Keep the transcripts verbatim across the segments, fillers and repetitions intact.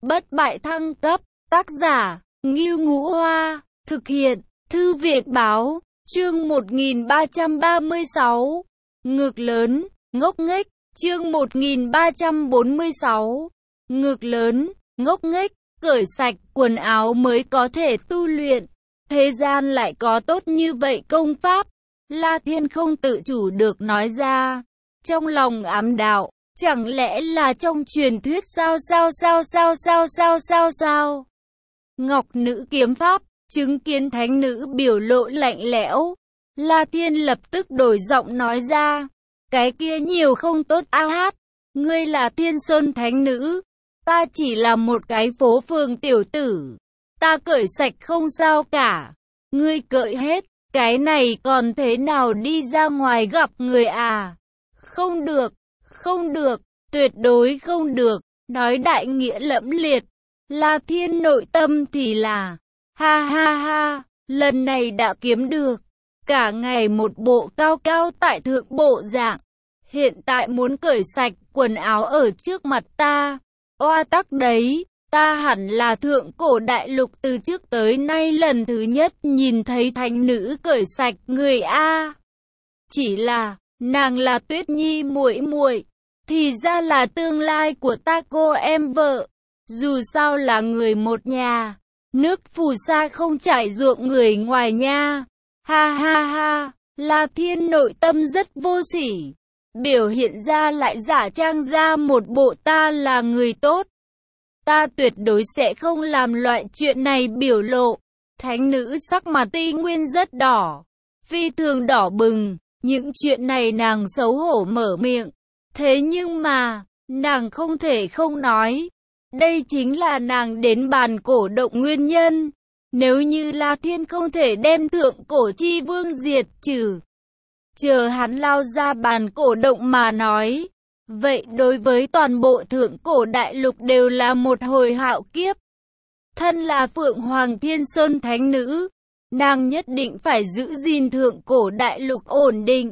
Bất bại thăng cấp, tác giả, Ngưu Ngũ Hoa, thực hiện, Thư viện báo, chương một nghìn ba trăm ba mươi sáu, ngực lớn, ngốc nghếch, chương một nghìn ba trăm bốn mươi sáu, ngực lớn, ngốc nghếch, cởi sạch quần áo mới có thể tu luyện, thế gian lại có tốt như vậy công pháp, La Thiên không tự chủ được nói ra, trong lòng ám đạo. Chẳng lẽ là trong truyền thuyết sao sao sao sao sao sao sao sao? Ngọc nữ kiếm pháp, chứng kiến thánh nữ biểu lộ lạnh lẽo. La Thiên lập tức đổi giọng nói ra. Cái kia nhiều không tốt a hát. Ngươi là Thiên Sơn thánh nữ. Ta chỉ là một cái phố phường tiểu tử. Ta cởi sạch không sao cả. Ngươi cởi hết. Cái này còn thế nào đi ra ngoài gặp người à? Không được. Không được, tuyệt đối không được, nói đại nghĩa lẫm liệt. La Thiên nội tâm thì là, ha ha ha, lần này đã kiếm được. Cả ngày một bộ cao cao tại thượng bộ dạng. Hiện tại muốn cởi sạch quần áo ở trước mặt ta. Oa tắc đấy, ta hẳn là thượng cổ đại lục từ trước tới nay lần thứ nhất nhìn thấy thánh nữ cởi sạch người A. Chỉ là, nàng là Tuyết Nhi muội muội. Thì ra là tương lai của ta cô em vợ. Dù sao là người một nhà. Nước phù sa không trải ruộng người ngoài nha. Ha ha ha. La Thiên nội tâm rất vô sỉ. Biểu hiện ra lại giả trang ra một bộ ta là người tốt. Ta tuyệt đối sẽ không làm loại chuyện này biểu lộ. Thánh nữ sắc mặt Ti Nguyên rất đỏ. Phi thường đỏ bừng. Những chuyện này nàng xấu hổ mở miệng. Thế nhưng mà, nàng không thể không nói. Đây chính là nàng đến bàn cổ động nguyên nhân. Nếu như La Thiên không thể đem thượng cổ chi vương diệt trừ. Chờ hắn lao ra bàn cổ động mà nói. Vậy đối với toàn bộ thượng cổ đại lục đều là một hồi hạo kiếp. Thân là Phượng Hoàng Thiên Sơn thánh nữ. Nàng nhất định phải giữ gìn thượng cổ đại lục ổn định.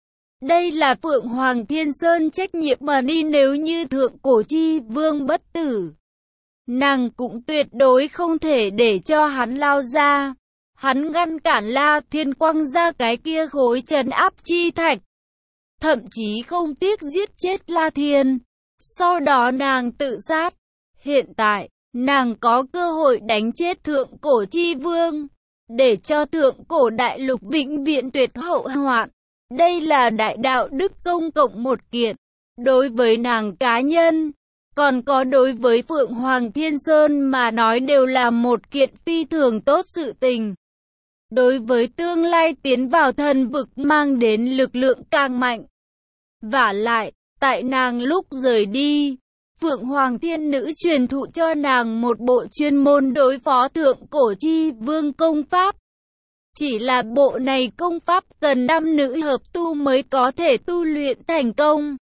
Đây là Phượng Hoàng Thiên Sơn trách nhiệm mà đi, nếu như thượng cổ chi vương bất tử. Nàng cũng tuyệt đối không thể để cho hắn lao ra. Hắn ngăn cản La Thiên quăng ra cái kia khối trấn áp chi thạch. Thậm chí không tiếc giết chết La Thiên. Sau đó nàng tự sát. Hiện tại, nàng có cơ hội đánh chết thượng cổ chi vương. Để cho thượng cổ đại lục vĩnh viễn tuyệt hậu hoạn. Đây là đại đạo đức công cộng một kiện, đối với nàng cá nhân, còn có đối với Phượng Hoàng Thiên Sơn mà nói đều là một kiện phi thường tốt sự tình. Đối với tương lai tiến vào thần vực mang đến lực lượng càng mạnh. Vả lại, tại nàng lúc rời đi, Phượng Hoàng Thiên Nữ truyền thụ cho nàng một bộ chuyên môn đối phó thượng cổ chi vương công pháp. Chỉ là bộ này công pháp cần nam nữ hợp tu mới có thể tu luyện thành công.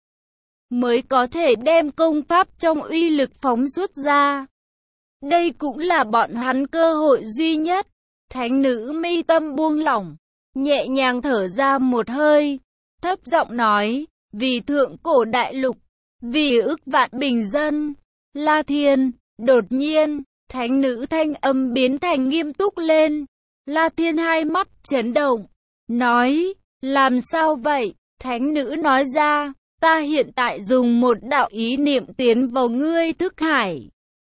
Mới có thể đem công pháp trong uy lực phóng xuất ra. Đây cũng là bọn hắn cơ hội duy nhất. Thánh nữ mi tâm buông lỏng. Nhẹ nhàng thở ra một hơi. Thấp giọng nói. Vì thượng cổ đại lục. Vì ức vạn bình dân. La Thiên. Đột nhiên. Thánh nữ thanh âm biến thành nghiêm túc lên. La Thiên hai mắt chấn động, nói, làm sao vậy? Thánh nữ nói ra, ta hiện tại dùng một đạo ý niệm tiến vào ngươi thức hải.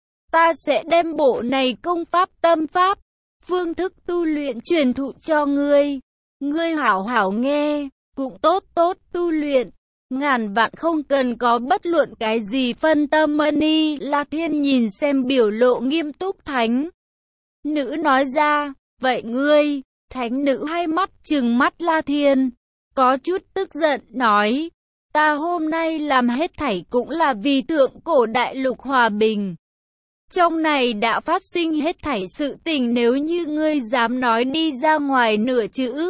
Ta sẽ đem bộ này công pháp tâm pháp, phương thức tu luyện truyền thụ cho ngươi. Ngươi hảo hảo nghe, cũng tốt tốt tu luyện. Ngàn vạn không cần có bất luận cái gì phân tâm ni. La Thiên nhìn xem biểu lộ nghiêm túc thánh nữ nói ra. Vậy ngươi, thánh nữ hai mắt trừng mắt La Thiên, có chút tức giận, nói, ta hôm nay làm hết thảy cũng là vì thượng cổ đại lục hòa bình. Trong này đã phát sinh hết thảy sự tình, nếu như ngươi dám nói đi ra ngoài nửa chữ.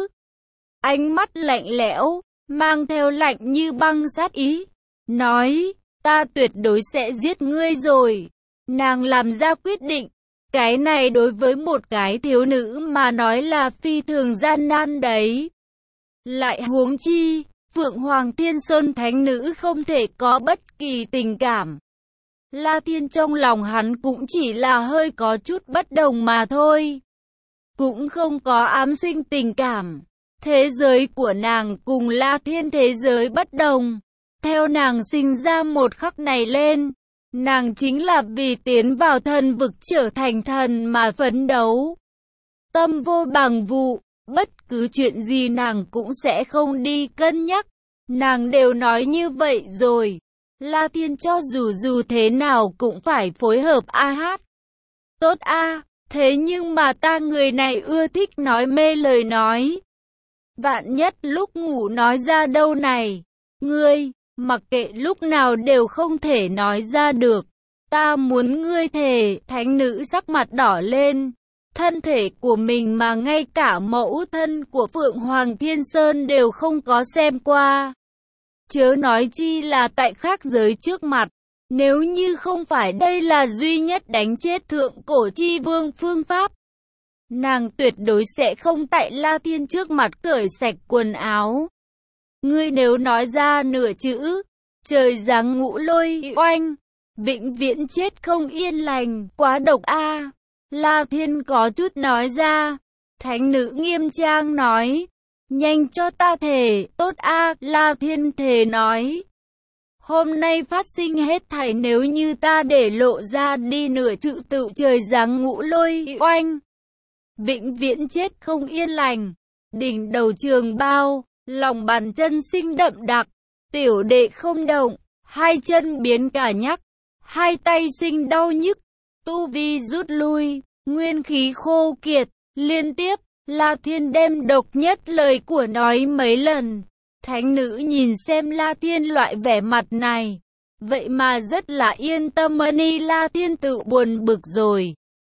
Ánh mắt lạnh lẽo, mang theo lạnh như băng sát ý, nói, ta tuyệt đối sẽ giết ngươi rồi. Nàng làm ra quyết định. Cái này đối với một cái thiếu nữ mà nói là phi thường gian nan đấy. Lại huống chi, Phượng Hoàng Thiên Sơn thánh nữ không thể có bất kỳ tình cảm. La Thiên trong lòng hắn cũng chỉ là hơi có chút bất đồng mà thôi. Cũng không có ám sinh tình cảm. Thế giới của nàng cùng La Thiên thế giới bất đồng. Theo nàng sinh ra một khắc này lên, nàng chính là vì tiến vào thần vực trở thành thần mà phấn đấu. Tâm vô bằng vụ, bất cứ chuyện gì nàng cũng sẽ không đi cân nhắc. Nàng đều nói như vậy rồi. La Thiên cho dù dù thế nào cũng phải phối hợp a hát. Tốt a, thế nhưng mà ta người này ưa thích nói mê lời nói. Vạn nhất lúc ngủ nói ra đâu này. Ngươi, mặc kệ lúc nào đều không thể nói ra được. Ta muốn ngươi thề, thánh nữ sắc mặt đỏ lên. Thân thể của mình mà ngay cả mẫu thân của Phượng Hoàng Thiên Sơn đều không có xem qua. Chớ nói chi là tại khác giới trước mặt. Nếu như không phải đây là duy nhất đánh chết thượng cổ chi vương phương pháp, nàng tuyệt đối sẽ không tại La Thiên trước mặt cởi sạch quần áo. Ngươi nếu nói ra nửa chữ, trời giáng ngũ lôi oanh, vĩnh viễn chết không yên lành, quá độc a. La Thiên có chút nói ra. Thánh nữ nghiêm trang nói, nhanh cho ta thề, tốt a. La Thiên thề nói, hôm nay phát sinh hết thảy nếu như ta để lộ ra đi nửa chữ tự trời giáng ngũ lôi oanh, vĩnh viễn chết không yên lành. Đỉnh đầu trường bao, lòng bàn chân sinh đậm đặc, tiểu đệ không động, hai chân biến cả nhắc, hai tay sinh đau nhức, tu vi rút lui, nguyên khí khô kiệt, liên tiếp, La Thiên đem độc nhất lời của nói mấy lần. Thánh nữ nhìn xem La Thiên loại vẻ mặt này, vậy mà rất là yên tâm. Ni La Thiên tự buồn bực rồi.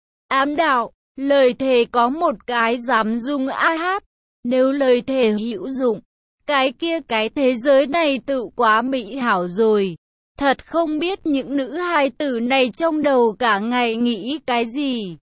Ám đạo, lời thề có một cái dám dùng a hát, nếu lời thề hữu dụng, cái kia cái thế giới này tự quá mỹ hảo rồi. Thật không biết những nữ hài tử này trong đầu cả ngày nghĩ cái gì.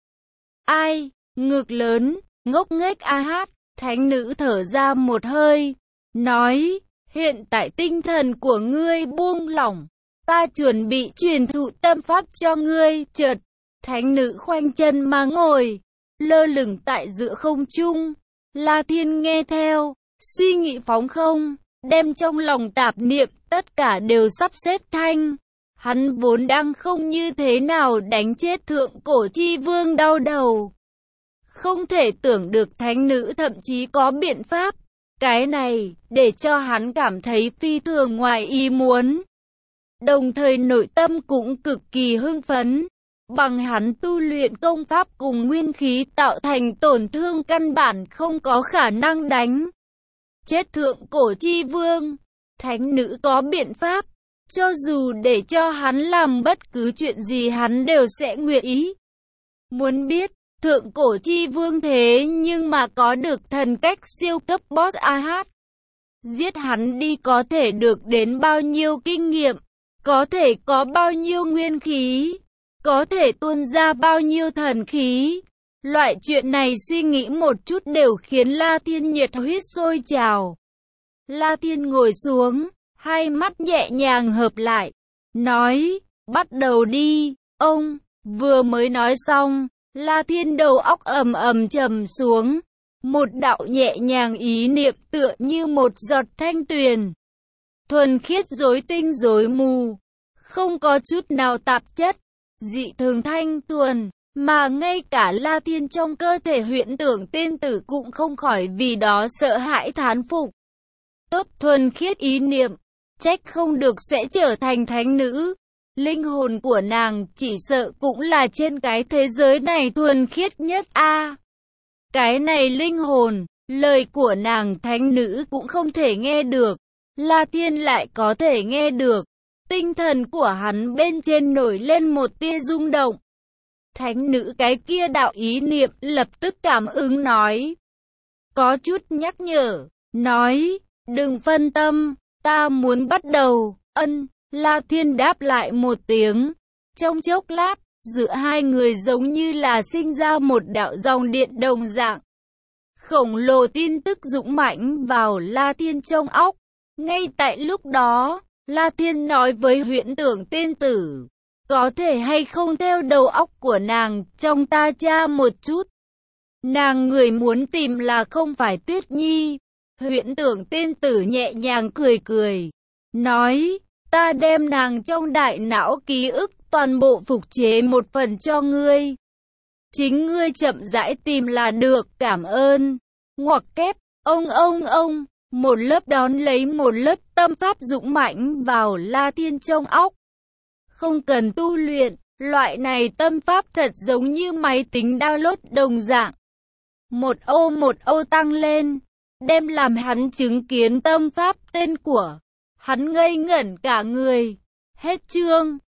Ai, ngực lớn, ngốc nghếch a hát. Thánh nữ thở ra một hơi, nói, hiện tại tinh thần của ngươi buông lỏng, ta chuẩn bị truyền thụ tâm pháp cho ngươi. Chợt, thánh nữ khoanh chân mà ngồi, lơ lửng tại giữa không trung. La Thiên nghe theo, suy nghĩ phóng không, đem trong lòng tạp niệm tất cả đều sắp xếp thanh. Hắn vốn đang không như thế nào đánh chết thượng cổ chi vương đau đầu. Không thể tưởng được thánh nữ thậm chí có biện pháp. Cái này, để cho hắn cảm thấy phi thường ngoài ý muốn. Đồng thời nội tâm cũng cực kỳ hưng phấn. Bằng hắn tu luyện công pháp cùng nguyên khí tạo thành tổn thương căn bản không có khả năng đánh chết thượng cổ chi vương. Thánh nữ có biện pháp. Cho dù để cho hắn làm bất cứ chuyện gì hắn đều sẽ nguyện ý. Muốn biết, thượng cổ chi vương thế nhưng mà có được thần cách siêu cấp boss a hát. Giết hắn đi có thể được đến bao nhiêu kinh nghiệm, có thể có bao nhiêu nguyên khí, có thể tuôn ra bao nhiêu thần khí. Loại chuyện này suy nghĩ một chút đều khiến La Thiên nhiệt huyết sôi trào. La Thiên ngồi xuống, hai mắt nhẹ nhàng hợp lại, nói, bắt đầu đi. Ông, vừa mới nói xong, La Thiên đầu óc ầm ầm trầm xuống. Một đạo nhẹ nhàng ý niệm tựa như một giọt thanh tuyền. Thuần khiết rối tinh rối mù, không có chút nào tạp chất, dị thường thanh thuần, mà ngay cả La Thiên trong cơ thể huyễn tưởng tiên tử cũng không khỏi vì đó sợ hãi thán phục. Tốt thuần khiết ý niệm, trách không được sẽ trở thành thánh nữ. Linh hồn của nàng chỉ sợ cũng là trên cái thế giới này thuần khiết nhất a. À, cái này linh hồn, lời của nàng thánh nữ cũng không thể nghe được. La Thiên lại có thể nghe được. Tinh thần của hắn bên trên nổi lên một tia rung động. Thánh nữ cái kia đạo ý niệm lập tức cảm ứng nói. Có chút nhắc nhở, nói, đừng phân tâm, ta muốn bắt đầu. Ân, La Thiên đáp lại một tiếng. Trong chốc lát, giữa hai người giống như là sinh ra một đạo dòng điện đồng dạng. Khổng lồ tin tức dũng mãnh vào La Thiên trong óc. Ngay tại lúc đó, La Thiên nói với huyễn tưởng tiên tử. Có thể hay không theo đầu óc của nàng, trong ta tra một chút. Nàng người muốn tìm là không phải Tuyết Nhi. Huyễn Tưởng tiên tử nhẹ nhàng cười cười. Nói, ta đem nàng trong đại não ký ức toàn bộ phục chế một phần cho ngươi. Chính ngươi chậm rãi tìm là được, cảm ơn. Ngoặc kép, ông ông ông, một lớp đón lấy một lớp tâm pháp dũng mãnh vào La Thiên trong óc. Không cần tu luyện, loại này tâm pháp thật giống như máy tính download đồng dạng. Một ô một ô tăng lên, đem làm hắn chứng kiến tâm pháp tên của. Hắn ngây ngẩn cả người. Hết chương.